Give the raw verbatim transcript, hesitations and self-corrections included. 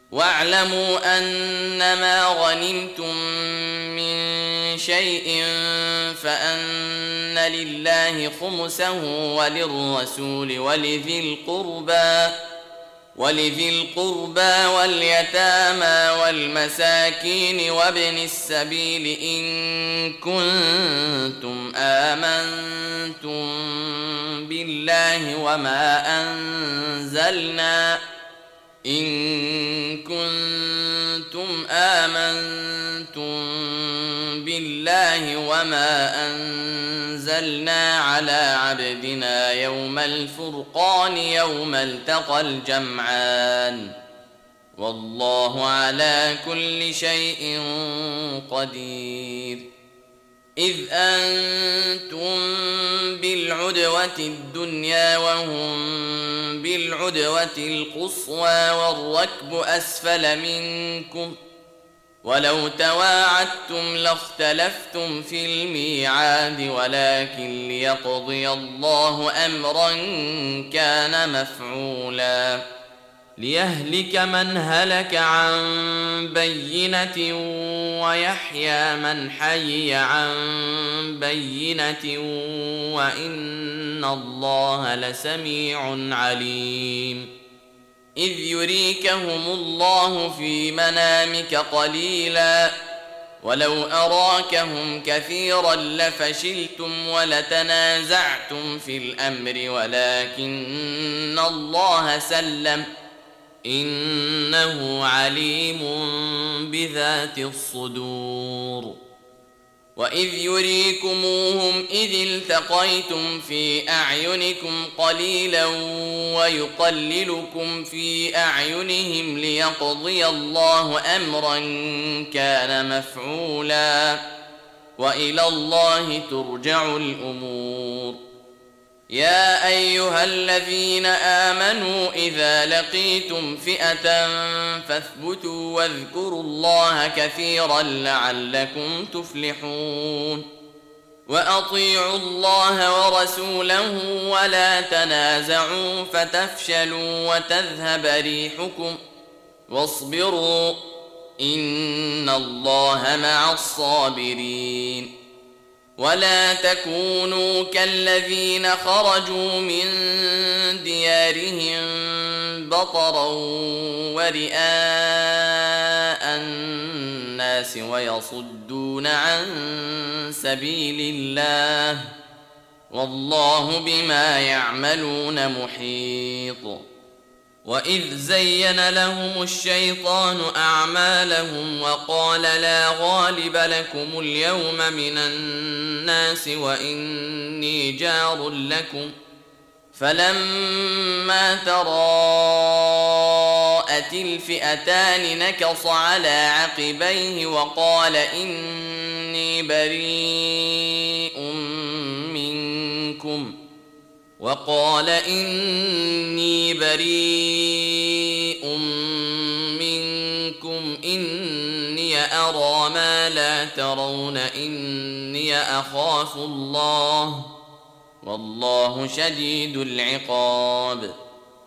واعلموا أنما غنمتم من شيء فأن لله خمسه وللرسول ولذي القربى ولذي القربى واليتامى والمساكين وابن السبيل إن كنتم آمنتم بالله وما أنزلنا إن كنتم آمنتم بالله وما أنزلنا على عبدنا يوم الفرقان يوم التقى الجمعان والله على كل شيء قدير. إذ أنتم بالعدوة الدنيا وهم بالعدوة القصوى والركب أسفل منكم ولو تواعدتم لاختلفتم في الميعاد ولكن ليقضي الله أمرا كان مفعولا ليهلك من هلك عن بينة ويحيى من حي عن بينة وإن الله لسميع عليم. إذ يريكهم الله في منامك قليلا ولو أراكهم كثيرا لفشلتم ولتنازعتم في الأمر ولكن الله سلم إنه عليم بذات الصدور. وإذ يريكموهم إذ التقيتم في أعينكم قليلا ويقللكم في أعينهم ليقضي الله أمرا كان مفعولا وإلى الله ترجع الأمور. يا أيها الذين آمنوا إذا لقيتم فئة فاثبتوا واذكروا الله كثيرا لعلكم تفلحون. وأطيعوا الله ورسوله ولا تنازعوا فتفشلوا وتذهب ريحكم واصبروا إن الله مع الصابرين. ولا تكونوا كالذين خرجوا من ديارهم بطرا ورئاء الناس ويصدون عن سبيل الله والله بما يعملون محيط. وإذ زين لهم الشيطان أعمالهم وقال لا غالب لكم اليوم من الناس وإني جار لكم فلما تراءت الفئتان نكص على عقبيه وقال إني بريء منكم وقال إني بريء منكم إني أرى ما لا ترون إني أخاف الله والله شديد العقاب.